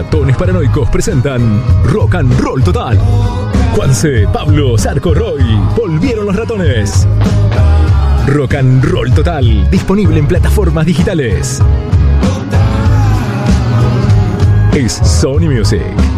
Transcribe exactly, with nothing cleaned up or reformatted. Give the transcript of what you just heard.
Ratones Paranoicos presentan Rock and Roll Total. Juanse, Pablo, Zarco, Roy, volvieron los ratones. Rock and Roll Total, disponible en plataformas digitales. Es Sony Music.